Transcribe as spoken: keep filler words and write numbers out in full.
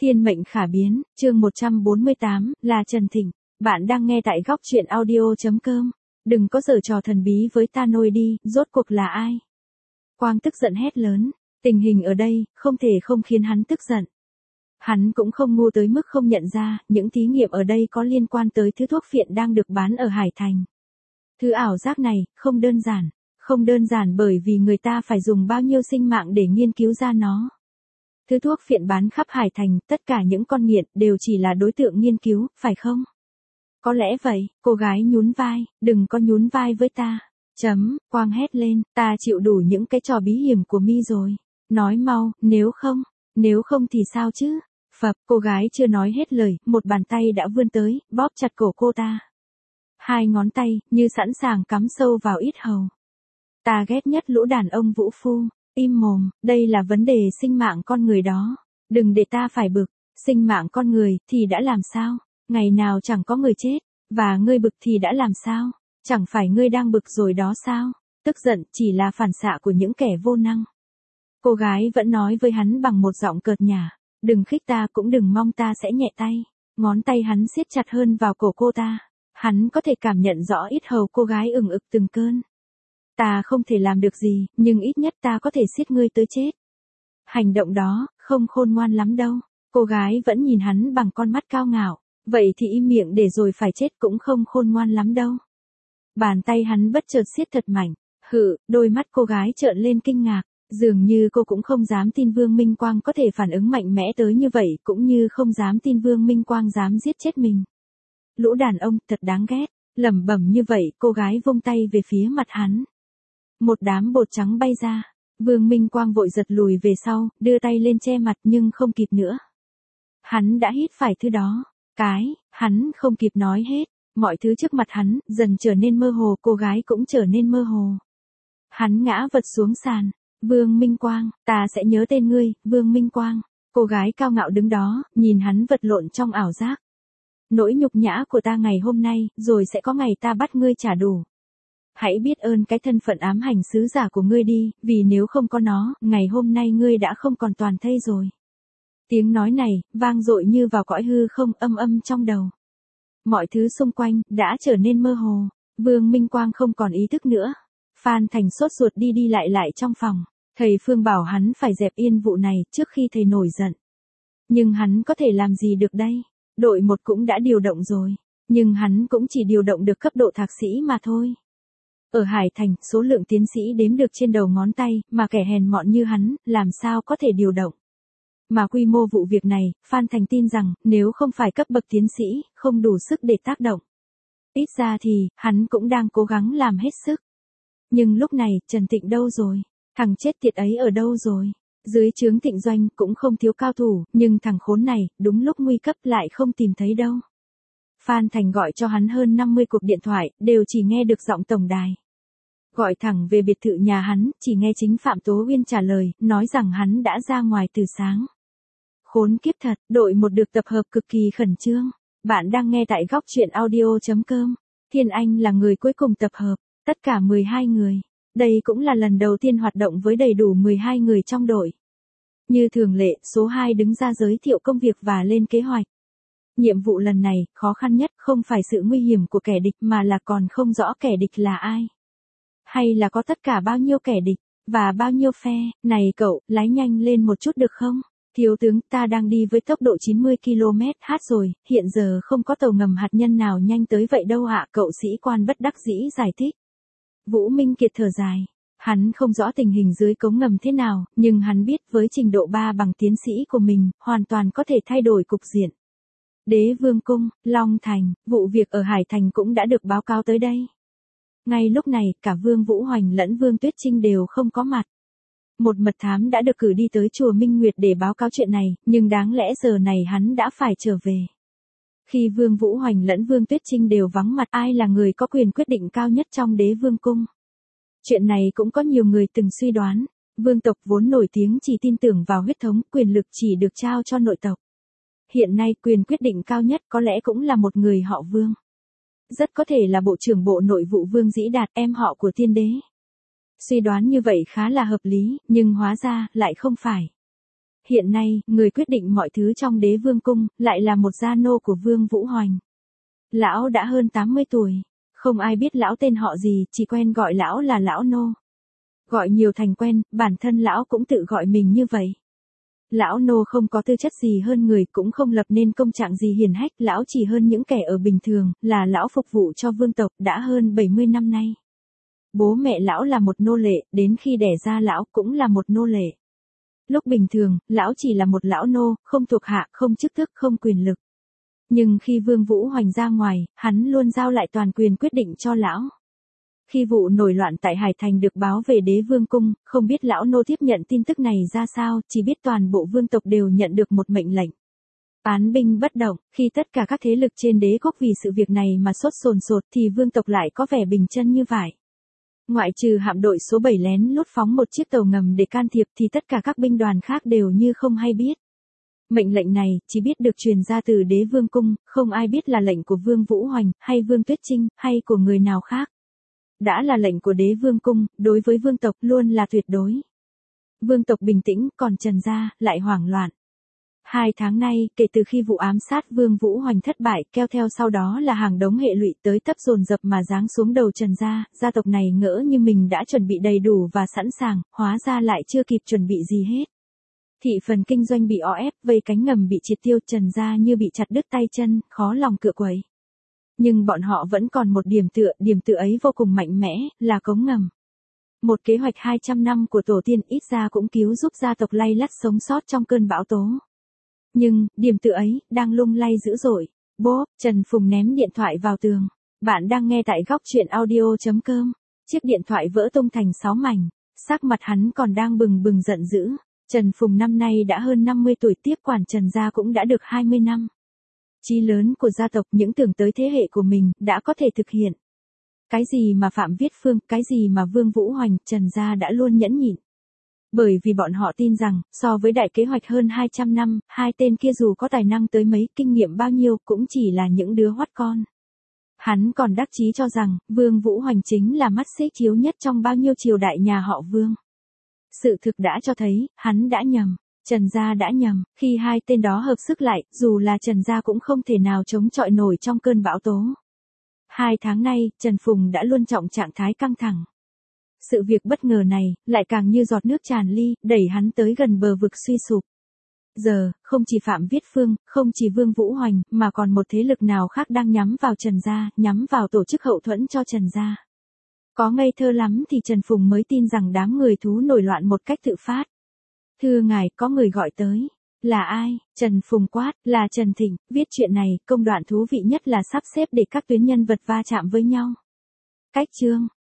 Thiên mệnh khả biến, chương một trăm bốn mươi tám, là Trần Thịnh. Bạn đang nghe tại góc truyện audio.com. Đừng có giở trò thần bí với ta nôi đi, rốt cuộc là ai? Quang tức giận hét lớn, tình hình ở đây, không thể không khiến hắn tức giận. Hắn cũng không ngu tới mức không nhận ra, những thí nghiệm ở đây có liên quan tới thứ thuốc phiện đang được bán ở Hải Thành. Thứ ảo giác này, không đơn giản. Không đơn giản bởi vì người ta phải dùng bao nhiêu sinh mạng để nghiên cứu ra nó. Thứ thuốc phiện bán khắp Hải Thành, tất cả những con nghiện đều chỉ là đối tượng nghiên cứu, phải không? Có lẽ vậy, cô gái nhún vai, đừng có nhún vai với ta. Chấm, Quang hét lên, ta chịu đủ những cái trò bí hiểm của mi rồi. Nói mau, nếu không, nếu không thì sao chứ? Phập, cô gái chưa nói hết lời, một bàn tay đã vươn tới, bóp chặt cổ cô ta. Hai ngón tay, như sẵn sàng cắm sâu vào yết hầu. Ta ghét nhất lũ đàn ông vũ phu. Im mồm, đây là vấn đề sinh mạng con người đó. Đừng để ta phải bực, sinh mạng con người thì đã làm sao? Ngày nào chẳng có người chết, và ngươi bực thì đã làm sao? Chẳng phải ngươi đang bực rồi đó sao? Tức giận chỉ là phản xạ của những kẻ vô năng. Cô gái vẫn nói với hắn bằng một giọng cợt nhả, đừng khích ta cũng đừng mong ta sẽ nhẹ tay. Ngón tay hắn siết chặt hơn vào cổ cô ta. Hắn có thể cảm nhận rõ yết hầu cô gái ửng ực từng cơn. Ta không thể làm được gì, nhưng ít nhất ta có thể siết ngươi tới chết. Hành động đó, không khôn ngoan lắm đâu. Cô gái vẫn nhìn hắn bằng con mắt cao ngạo. Vậy thì im miệng để rồi phải chết cũng không khôn ngoan lắm đâu. Bàn tay hắn bất chợt siết thật mạnh. Hự, đôi mắt cô gái trợn lên kinh ngạc. Dường như cô cũng không dám tin Vương Minh Quang có thể phản ứng mạnh mẽ tới như vậy, cũng như không dám tin Vương Minh Quang dám giết chết mình. Lũ đàn ông thật đáng ghét. Lẩm bẩm như vậy, cô gái vung tay về phía mặt hắn. Một đám bột trắng bay ra. Vương Minh Quang vội giật lùi về sau, đưa tay lên che mặt nhưng không kịp nữa. Hắn đã hít phải thứ đó. Cái, hắn không kịp nói hết. Mọi thứ trước mặt hắn, dần trở nên mơ hồ, cô gái cũng trở nên mơ hồ. Hắn ngã vật xuống sàn. Vương Minh Quang, ta sẽ nhớ tên ngươi, Vương Minh Quang. Cô gái cao ngạo đứng đó, nhìn hắn vật lộn trong ảo giác. Nỗi nhục nhã của ta ngày hôm nay, rồi sẽ có ngày ta bắt ngươi trả đủ. Hãy biết ơn cái thân phận ám hành sứ giả của ngươi đi, vì nếu không có nó, ngày hôm nay ngươi đã không còn toàn thây rồi. Tiếng nói này, vang dội như vào cõi hư không, âm âm trong đầu. Mọi thứ xung quanh, đã trở nên mơ hồ. Vương Minh Quang không còn ý thức nữa. Phan Thành sốt ruột đi đi lại lại trong phòng. Thầy Phương bảo hắn phải dẹp yên vụ này, trước khi thầy nổi giận. Nhưng hắn có thể làm gì được đây? Đội một cũng đã điều động rồi. Nhưng hắn cũng chỉ điều động được cấp độ thạc sĩ mà thôi. Ở Hải Thành, số lượng tiến sĩ đếm được trên đầu ngón tay, mà kẻ hèn mọn như hắn, làm sao có thể điều động. Mà quy mô vụ việc này, Phan Thành tin rằng, nếu không phải cấp bậc tiến sĩ, không đủ sức để tác động. Ít ra thì, hắn cũng đang cố gắng làm hết sức. Nhưng lúc này, Trần Thịnh đâu rồi? Thằng chết tiệt ấy ở đâu rồi? Dưới trướng Thịnh Doanh cũng không thiếu cao thủ, nhưng thằng khốn này, đúng lúc nguy cấp lại không tìm thấy đâu. Phan Thành gọi cho hắn hơn năm mươi cuộc điện thoại, đều chỉ nghe được giọng tổng đài. Gọi thẳng về biệt thự nhà hắn, chỉ nghe chính Phạm Tố Uyên trả lời, nói rằng hắn đã ra ngoài từ sáng. Khốn kiếp thật, đội một được tập hợp cực kỳ khẩn trương. Bạn đang nghe tại góc truyện audio.com. Thiên Anh là người cuối cùng tập hợp, tất cả mười hai người. Đây cũng là lần đầu tiên hoạt động với đầy đủ mười hai người trong đội. Như thường lệ, số hai đứng ra giới thiệu công việc và lên kế hoạch. Nhiệm vụ lần này, khó khăn nhất không phải sự nguy hiểm của kẻ địch mà là còn không rõ kẻ địch là ai. Hay là có tất cả bao nhiêu kẻ địch, và bao nhiêu phe. Này cậu, lái nhanh lên một chút được không? Thiếu tướng, ta đang đi với tốc độ chín mươi ki lô mét h rồi, hiện giờ không có tàu ngầm hạt nhân nào nhanh tới vậy đâu ạ, cậu sĩ quan bất đắc dĩ giải thích. Vũ Minh Kiệt thở dài. Hắn không rõ tình hình dưới cống ngầm thế nào, nhưng hắn biết với trình độ ba bằng tiến sĩ của mình, hoàn toàn có thể thay đổi cục diện. Đế Vương Cung, Long Thành, vụ việc ở Hải Thành cũng đã được báo cáo tới đây. Ngay lúc này, cả Vương Vũ Hoành lẫn Vương Tuyết Trinh đều không có mặt. Một mật thám đã được cử đi tới chùa Minh Nguyệt để báo cáo chuyện này, nhưng đáng lẽ giờ này hắn đã phải trở về. Khi Vương Vũ Hoành lẫn Vương Tuyết Trinh đều vắng mặt, ai là người có quyền quyết định cao nhất trong Đế Vương Cung? Chuyện này cũng có nhiều người từng suy đoán. Vương tộc vốn nổi tiếng chỉ tin tưởng vào huyết thống, quyền lực chỉ được trao cho nội tộc. Hiện nay quyền quyết định cao nhất có lẽ cũng là một người họ Vương. Rất có thể là Bộ trưởng Bộ Nội vụ Vương Dĩ Đạt, em họ của Tiên Đế. Suy đoán như vậy khá là hợp lý, nhưng hóa ra, lại không phải. Hiện nay, người quyết định mọi thứ trong đế vương cung, lại là một gia nô của Vương Vũ Hoành. Lão đã hơn tám mươi tuổi. Không ai biết lão tên họ gì, chỉ quen gọi lão là lão nô. Gọi nhiều thành quen, bản thân lão cũng tự gọi mình như vậy. Lão nô không có tư chất gì hơn người, cũng không lập nên công trạng gì hiển hách, lão chỉ hơn những kẻ ở bình thường, là lão phục vụ cho vương tộc đã hơn bảy mươi năm nay. Bố mẹ lão là một nô lệ, đến khi đẻ ra lão cũng là một nô lệ. Lúc bình thường, lão chỉ là một lão nô, không thuộc hạ, không chức tước, không quyền lực. Nhưng khi Vương Vũ Hoành ra ngoài, hắn luôn giao lại toàn quyền quyết định cho lão. Khi vụ nổi loạn tại Hải Thành được báo về đế vương cung, không biết lão nô tiếp nhận tin tức này ra sao, chỉ biết toàn bộ vương tộc đều nhận được một mệnh lệnh. Án binh bất động, khi tất cả các thế lực trên đế quốc vì sự việc này mà sốt sồn sột thì vương tộc lại có vẻ bình chân như vải. Ngoại trừ hạm đội số bảy lén lút phóng một chiếc tàu ngầm để can thiệp thì tất cả các binh đoàn khác đều như không hay biết. Mệnh lệnh này chỉ biết được truyền ra từ đế vương cung, không ai biết là lệnh của Vương Vũ Hoành, hay Vương Tuyết Trinh, hay của người nào khác. Đã là lệnh của đế vương cung, đối với vương tộc luôn là tuyệt đối. Vương tộc bình tĩnh, còn Trần gia lại hoảng loạn. Hai tháng nay, kể từ khi vụ ám sát Vương Vũ Hoành thất bại, kéo theo sau đó là hàng đống hệ lụy tới tấp dồn dập mà giáng xuống đầu Trần gia, gia tộc này ngỡ như mình đã chuẩn bị đầy đủ và sẵn sàng, hóa ra lại chưa kịp chuẩn bị gì hết. Thị phần kinh doanh bị o ép, vây cánh ngầm bị triệt tiêu, Trần gia như bị chặt đứt tay chân, khó lòng cựa quậy. Nhưng bọn họ vẫn còn một điểm tựa, điểm tựa ấy vô cùng mạnh mẽ, là cống ngầm. Một kế hoạch hai trăm năm của tổ tiên ít ra cũng cứu giúp gia tộc lay lắt sống sót trong cơn bão tố. Nhưng, điểm tựa ấy, đang lung lay dữ dội. Bốp, Trần Phùng ném điện thoại vào tường. Bạn đang nghe tại góc truyện audio.com. Chiếc điện thoại vỡ tung thành sáu mảnh. Sắc mặt hắn còn đang bừng bừng giận dữ. Trần Phùng năm nay đã hơn năm mươi tuổi, tiếp quản Trần gia cũng đã được hai mươi năm. Chí lớn của gia tộc, những tưởng tới thế hệ của mình, đã có thể thực hiện. Cái gì mà Phạm Viết Phương, cái gì mà Vương Vũ Hoành, Trần gia đã luôn nhẫn nhịn. Bởi vì bọn họ tin rằng, so với đại kế hoạch hơn hai trăm năm, hai tên kia dù có tài năng tới mấy, kinh nghiệm bao nhiêu, cũng chỉ là những đứa hoắt con. Hắn còn đắc chí cho rằng, Vương Vũ Hoành chính là mắt xích chiếu nhất trong bao nhiêu triều đại nhà họ Vương. Sự thực đã cho thấy, hắn đã nhầm. Trần gia đã nhầm, khi hai tên đó hợp sức lại, dù là Trần gia cũng không thể nào chống chọi nổi trong cơn bão tố. Hai tháng nay, Trần Phùng đã luôn trọng trạng thái căng thẳng. Sự việc bất ngờ này, lại càng như giọt nước tràn ly, đẩy hắn tới gần bờ vực suy sụp. Giờ, không chỉ Phạm Viết Phương, không chỉ Vương Vũ Hoành, mà còn một thế lực nào khác đang nhắm vào Trần gia, nhắm vào tổ chức hậu thuẫn cho Trần gia. Có ngây thơ lắm thì Trần Phùng mới tin rằng đám người thú nổi loạn một cách tự phát. Thưa ngài, có người gọi tới. Là ai? Trần Phùng quát, là Trần Thịnh. Viết chuyện này, công đoạn thú vị nhất là sắp xếp để các tuyến nhân vật va chạm với nhau. Cách chương.